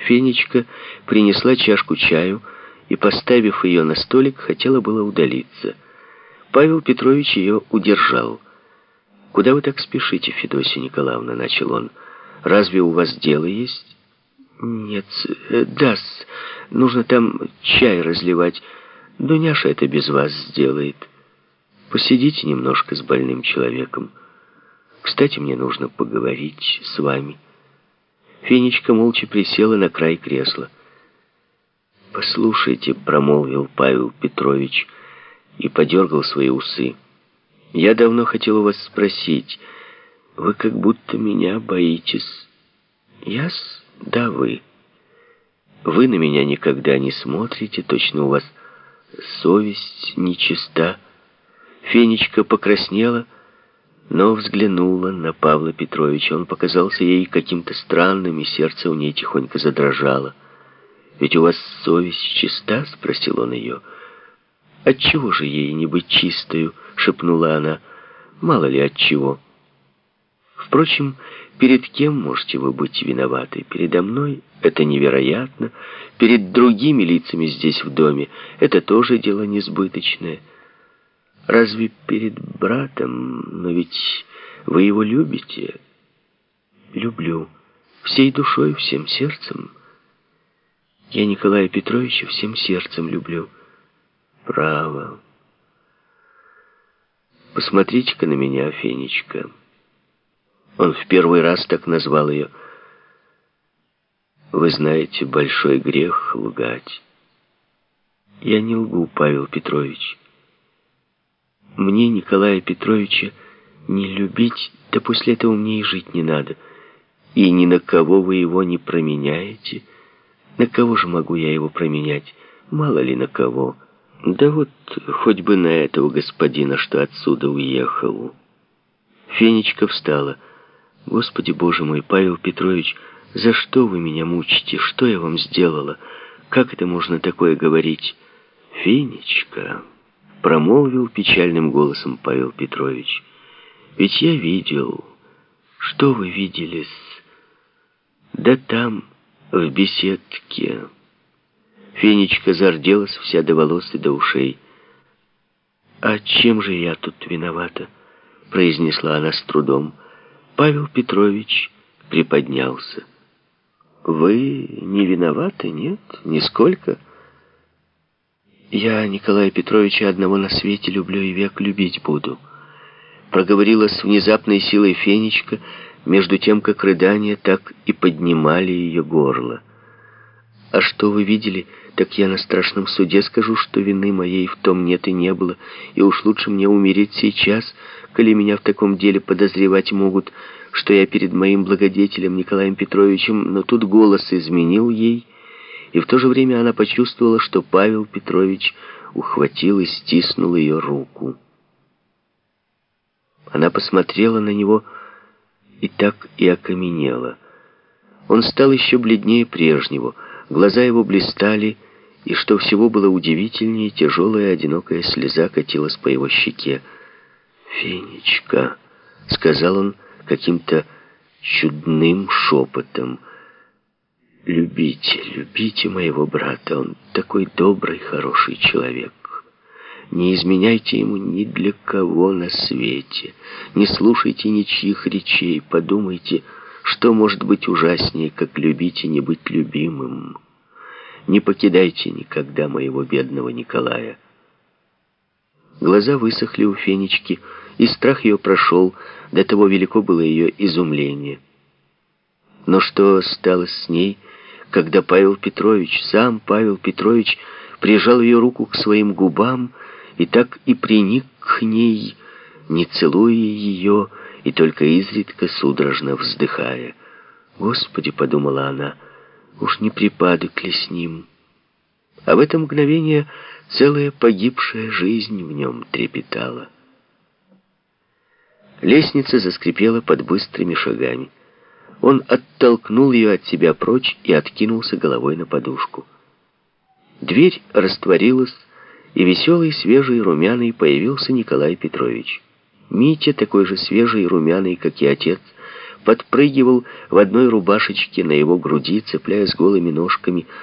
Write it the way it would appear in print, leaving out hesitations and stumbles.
Фенечка принесла чашку чаю и, поставив ее на столик, хотела было удалиться. Павел Петрович ее удержал. «Куда вы так спешите, Федосия Николаевна?» — начал он. «Разве у вас дело есть?» «Нет, да-с, нужно там чай разливать. Дуняша это без вас сделает. Посидите немножко с больным человеком. Кстати, мне нужно поговорить с вами». Фенечка молча присела на край кресла. «Послушайте», — промолвил Павел Петрович и подергал свои усы. «Я давно хотел у вас спросить. Вы как будто меня боитесь». «Я-с? Да, вы. Вы на меня никогда не смотрите, точно у вас совесть нечиста». Фенечка покраснела, но взглянула на Павла Петровича. Он показался ей каким-то странным, и сердце у ней тихонько задрожало. «Ведь у вас совесть чиста?» — спросил он ее. «Отчего же ей не быть чистою?» — шепнула она. «Мало ли отчего. Впрочем, перед кем можете вы быть виноваты? Передо мной это невероятно. Перед другими лицами здесь в доме это тоже дело несбыточное. Разве перед братом? Но ведь вы его любите». «Люблю. Всей душой, всем сердцем. Я Николая Петровича всем сердцем люблю». «Право. Посмотрите-ка на меня, Фенечка». Он в первый раз так назвал ее. «Вы знаете, большой грех лгать». «Я не лгу, Павел Петрович. Мне Николая Петровича не любить, да после этого мне и жить не надо. И ни на кого вы его не променяете. На кого же могу я его променять? Мало ли на кого. Да вот хоть бы на этого господина, что отсюда уехал». Фенечка встала. «Господи Боже мой, Павел Петрович, за что вы меня мучите? Что я вам сделала? Как это можно такое говорить?» «Фенечка», — промолвил печальным голосом Павел Петрович, «ведь я видел». «Что вы видели-с?» «Да там, в беседке». Фенечка зарделась вся до волос и до ушей. «А чем же я тут виновата?» — произнесла она с трудом. Павел Петрович приподнялся. «Вы не виноваты, нет? Нисколько?» «Я Николая Петровича одного на свете люблю и век любить буду», — проговорила с внезапной силой Фенечка, между тем, как рыдания так и поднимали ее горло. «А что вы видели, так я на страшном суде скажу, что вины моей в том нет и не было, и уж лучше мне умереть сейчас, коли меня в таком деле подозревать могут, что я перед моим благодетелем Николаем Петровичем». Но тут голос изменил ей, и в то же время она почувствовала, что Павел Петрович ухватил и стиснул ее руку. Она посмотрела на него и так и окаменела. Он стал еще бледнее прежнего, глаза его блистали, и, что всего было удивительнее, тяжелая одинокая слеза катилась по его щеке. «Фенечка», — сказал он каким-то чудным шепотом, — «любите, любите моего брата, он такой добрый, хороший человек. Не изменяйте ему ни для кого на свете, не слушайте ничьих речей, подумайте, что может быть ужаснее, как любить и не быть любимым. Не покидайте никогда моего бедного Николая». Глаза высохли у Фенечки, и страх ее прошел, до того велико было ее изумление. Но что стало с ней, когда Павел Петрович, сам Павел Петрович, прижал ее руку к своим губам и так и приник к ней, не целуя ее и только изредка судорожно вздыхая? «Господи», — подумала она, — «уж не припадок ли с ним?» А в это мгновение целая погибшая жизнь в нем трепетала. Лестница заскрипела под быстрыми шагами. Он оттолкнул ее от себя прочь и откинулся головой на подушку. Дверь растворилась, и веселый, свежий, румяный появился Николай Петрович. Митя, такой же свежий и румяный, как и отец, подпрыгивал в одной рубашечке на его груди, цепляясь голыми ножками